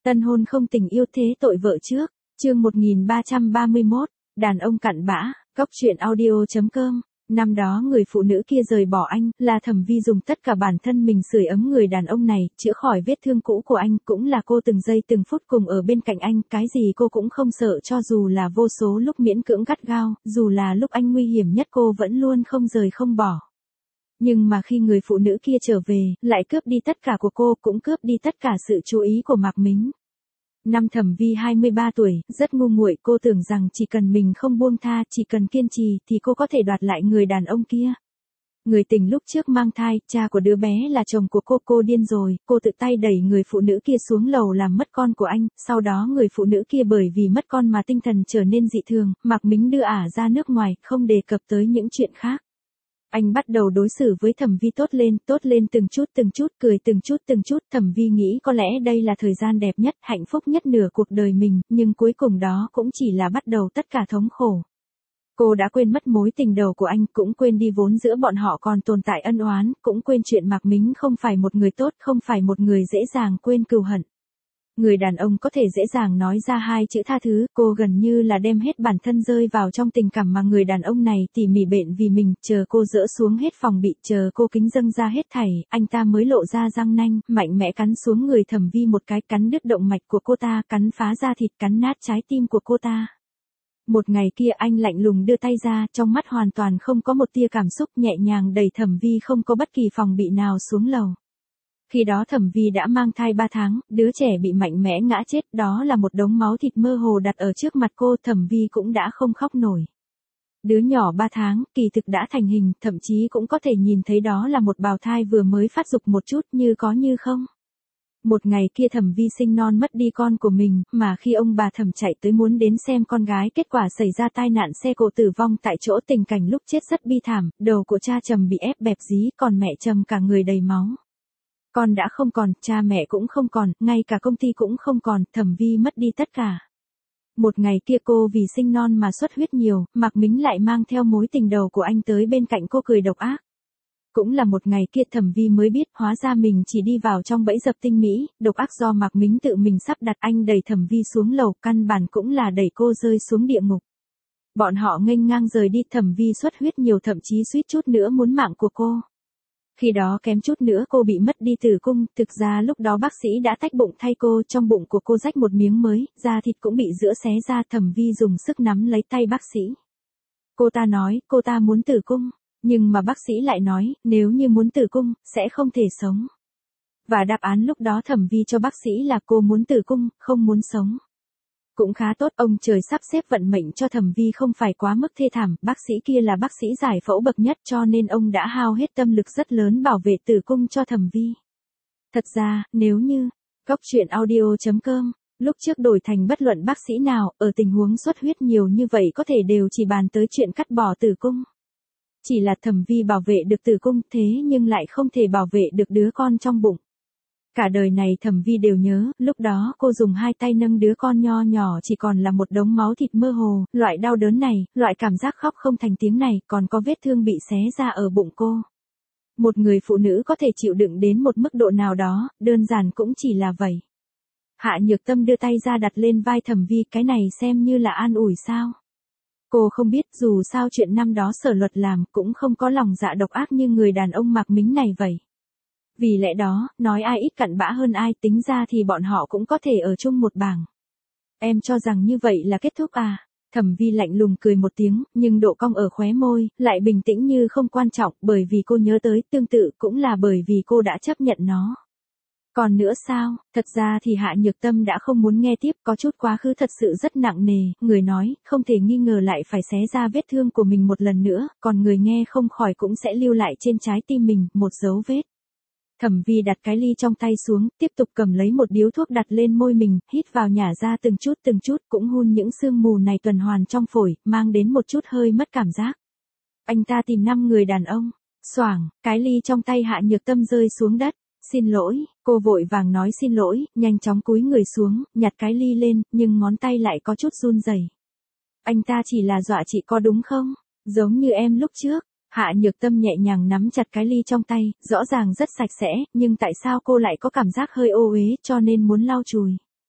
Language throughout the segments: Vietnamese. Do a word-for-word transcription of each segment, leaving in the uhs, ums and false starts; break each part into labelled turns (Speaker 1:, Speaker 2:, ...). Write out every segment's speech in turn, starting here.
Speaker 1: Tân hôn không tình yêu thế tội vợ trước, chương một nghìn ba trăm ba mươi mốt, đàn ông cặn bã, góc truyện audio.com. Năm đó người phụ nữ kia rời bỏ anh, là Thẩm Vi dùng tất cả bản thân mình sưởi ấm người đàn ông này, chữa khỏi vết thương cũ của anh, cũng là cô từng giây từng phút cùng ở bên cạnh anh, cái gì cô cũng không sợ cho dù là vô số lúc miễn cưỡng gắt gao, dù là lúc anh nguy hiểm nhất cô vẫn luôn không rời không bỏ. Nhưng mà khi người phụ nữ kia trở về, lại cướp đi tất cả của cô, cũng cướp đi tất cả sự chú ý của Mạc Mính. Năm Thẩm Vi hai mươi ba tuổi, rất ngu muội, cô tưởng rằng chỉ cần mình không buông tha, chỉ cần kiên trì thì cô có thể đoạt lại người đàn ông kia. Người tình lúc trước mang thai, cha của đứa bé là chồng của cô, cô điên rồi, cô tự tay đẩy người phụ nữ kia xuống lầu làm mất con của anh, sau đó người phụ nữ kia bởi vì mất con mà tinh thần trở nên dị thường, Mạc Mính đưa ả ra nước ngoài, không đề cập tới những chuyện khác. Anh bắt đầu đối xử với Thẩm Vi tốt lên, tốt lên từng chút từng chút, cười từng chút từng chút, Thẩm Vi nghĩ có lẽ đây là thời gian đẹp nhất, hạnh phúc nhất nửa cuộc đời mình, nhưng cuối cùng đó cũng chỉ là bắt đầu tất cả thống khổ. Cô đã quên mất mối tình đầu của anh, cũng quên đi vốn giữa bọn họ còn tồn tại ân oán, cũng quên chuyện Mạc Mính không phải một người tốt, không phải một người dễ dàng quên cừu hận. Người đàn ông có thể dễ dàng nói ra hai chữ tha thứ, cô gần như là đem hết bản thân rơi vào trong tình cảm mà người đàn ông này tỉ mỉ bện vì mình, chờ cô dỡ xuống hết phòng bị, chờ cô kính dâng ra hết thảy, anh ta mới lộ ra răng nanh, mạnh mẽ cắn xuống người Thẩm Vi một cái, cắn đứt động mạch của cô ta, cắn phá da thịt, cắn nát trái tim của cô ta. Một ngày kia anh lạnh lùng đưa tay ra, trong mắt hoàn toàn không có một tia cảm xúc, nhẹ nhàng đẩy Thẩm Vi không có bất kỳ phòng bị nào xuống lầu. Khi đó Thẩm Vi đã mang thai ba tháng, đứa trẻ bị mạnh mẽ ngã chết, đó là một đống máu thịt mơ hồ đặt ở trước mặt cô, Thẩm Vi cũng đã không khóc nổi. Đứa nhỏ ba tháng, kỳ thực đã thành hình, thậm chí cũng có thể nhìn thấy đó là một bào thai vừa mới phát dục một chút, như có như không. Một ngày kia Thẩm Vi sinh non mất đi con của mình, mà khi ông bà Thẩm chạy tới muốn đến xem con gái, kết quả xảy ra tai nạn xe cộ tử vong tại chỗ, tình cảnh lúc chết rất bi thảm, đầu của cha Trầm bị ép bẹp dí, còn mẹ Trầm cả người đầy máu. Con đã không còn, cha mẹ cũng không còn, ngay cả công ty cũng không còn, Thẩm Vi mất đi tất cả. Một ngày kia cô vì sinh non mà xuất huyết nhiều, Mạc Mính lại mang theo mối tình đầu của anh tới bên cạnh cô cười độc ác. Cũng là một ngày kia Thẩm Vi mới biết, hóa ra mình chỉ đi vào trong bẫy dập tinh mỹ, độc ác do Mạc Mính tự mình sắp đặt, anh đẩy Thẩm Vi xuống lầu, căn bản cũng là đẩy cô rơi xuống địa ngục. Bọn họ nghênh ngang rời đi, Thẩm Vi xuất huyết nhiều, thậm chí suýt chút nữa muốn mạng của cô. Khi đó kém chút nữa cô bị mất đi tử cung, thực ra lúc đó bác sĩ đã tách bụng thay cô, trong bụng của cô rách một miếng mới, da thịt cũng bị giữa xé ra, Thẩm Vi dùng sức nắm lấy tay bác sĩ. Cô ta nói, cô ta muốn tử cung, nhưng mà bác sĩ lại nói, nếu như muốn tử cung, sẽ không thể sống. Và đáp án lúc đó Thẩm Vi cho bác sĩ là cô muốn tử cung, không muốn sống. Cũng khá tốt, ông trời sắp xếp vận mệnh cho Thẩm Vi không phải quá mức thê thảm, bác sĩ kia là bác sĩ giải phẫu bậc nhất cho nên ông đã hao hết tâm lực rất lớn bảo vệ tử cung cho Thẩm Vi. Thật ra, nếu như, góc truyện audio.com, lúc trước đổi thành bất luận bác sĩ nào, ở tình huống xuất huyết nhiều như vậy có thể đều chỉ bàn tới chuyện cắt bỏ tử cung. Chỉ là Thẩm Vi bảo vệ được tử cung, thế nhưng lại không thể bảo vệ được đứa con trong bụng. Cả đời này Thẩm Vi đều nhớ, lúc đó cô dùng hai tay nâng đứa con nho nhỏ chỉ còn là một đống máu thịt mơ hồ, loại đau đớn này, loại cảm giác khóc không thành tiếng này, còn có vết thương bị xé ra ở bụng cô. Một người phụ nữ có thể chịu đựng đến một mức độ nào đó, đơn giản cũng chỉ là vậy. Hạ Nhược Tâm đưa tay ra đặt lên vai Thẩm Vi, cái này xem như là an ủi sao? Cô không biết, dù sao chuyện năm đó Sở Luật làm cũng không có lòng dạ độc ác như người đàn ông Mạc Mính này vậy. Vì lẽ đó, nói ai ít cặn bã hơn ai, tính ra thì bọn họ cũng có thể ở chung một bảng. Em cho rằng như vậy là kết thúc à? Thẩm Vi lạnh lùng cười một tiếng, nhưng độ cong ở khóe môi, lại bình tĩnh như không quan trọng, bởi vì cô nhớ tới, tương tự cũng là bởi vì cô đã chấp nhận nó. Còn nữa sao, thật ra thì Hạ Nhược Tâm đã không muốn nghe tiếp, có chút quá khứ thật sự rất nặng nề, người nói, không thể nghi ngờ lại phải xé ra vết thương của mình một lần nữa, còn người nghe không khỏi cũng sẽ lưu lại trên trái tim mình, một dấu vết. Thẩm Vi đặt cái ly trong tay xuống, tiếp tục cầm lấy một điếu thuốc đặt lên môi mình, hít vào nhả ra từng chút từng chút, cũng hun những sương mù này tuần hoàn trong phổi, mang đến một chút hơi mất cảm giác. Anh ta tìm năm người đàn ông, xoảng, cái ly trong tay Hạ Nhược Tâm rơi xuống đất. Xin lỗi, cô vội vàng nói xin lỗi, nhanh chóng cúi người xuống, nhặt cái ly lên, nhưng ngón tay lại có chút run rẩy. Anh ta chỉ là dọa chị có đúng không? Giống như em lúc trước. Hạ Nhược Tâm nhẹ nhàng nắm chặt cái ly trong tay, rõ ràng rất sạch sẽ, nhưng tại sao cô lại có cảm giác hơi ô uế cho nên muốn lau chùi.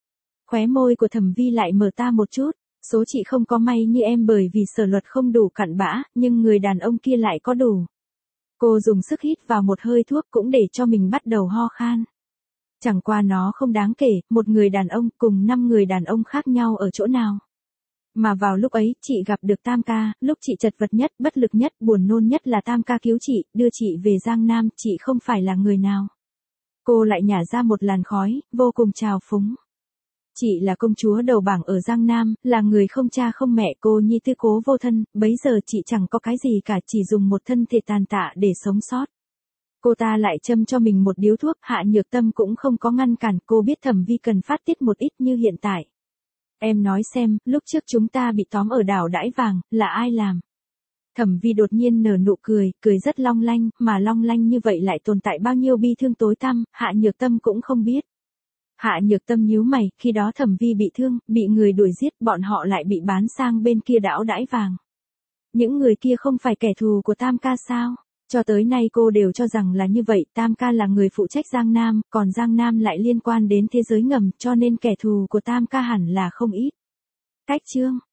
Speaker 1: Khóe môi của Thẩm Vi lại mở ta một chút, số chị không có may như em bởi vì sở luật không đủ cặn bã, nhưng người đàn ông kia lại có đủ. Cô dùng sức hít vào một hơi thuốc cũng để cho mình bắt đầu ho khan. Chẳng qua nó không đáng kể, một người đàn ông cùng năm người đàn ông khác nhau ở chỗ nào. Mà vào lúc ấy, chị gặp được Tam ca, lúc chị chật vật nhất, bất lực nhất, buồn nôn nhất là Tam ca cứu chị, đưa chị về Giang Nam, chị không phải là người nào. Cô lại nhả ra một làn khói, vô cùng trào phúng. Chị là công chúa đầu bảng ở Giang Nam, là người không cha không mẹ, cô nhi tư cố vô thân, bấy giờ chị chẳng có cái gì cả, chỉ dùng một thân thể tàn tạ để sống sót. Cô ta lại châm cho mình một điếu thuốc, Hạ Nhược Tâm cũng không có ngăn cản, cô biết Thẩm Vi cần phát tiết một ít như hiện tại. Em nói xem, lúc trước chúng ta bị tóm ở đảo Đãi Vàng, là ai làm? Thẩm Vi đột nhiên nở nụ cười, cười rất long lanh, mà long lanh như vậy lại tồn tại bao nhiêu bi thương tối tăm, Hạ Nhược Tâm cũng không biết. Hạ Nhược Tâm nhíu mày, khi đó Thẩm Vi bị thương, bị người đuổi giết, bọn họ lại bị bán sang bên kia đảo Đãi Vàng. Những người kia không phải kẻ thù của Tam ca sao? Cho tới nay cô đều cho rằng là như vậy, Tam ca là người phụ trách Giang Nam, còn Giang Nam lại liên quan đến thế giới ngầm, cho nên kẻ thù của Tam ca hẳn là không ít. Cách chương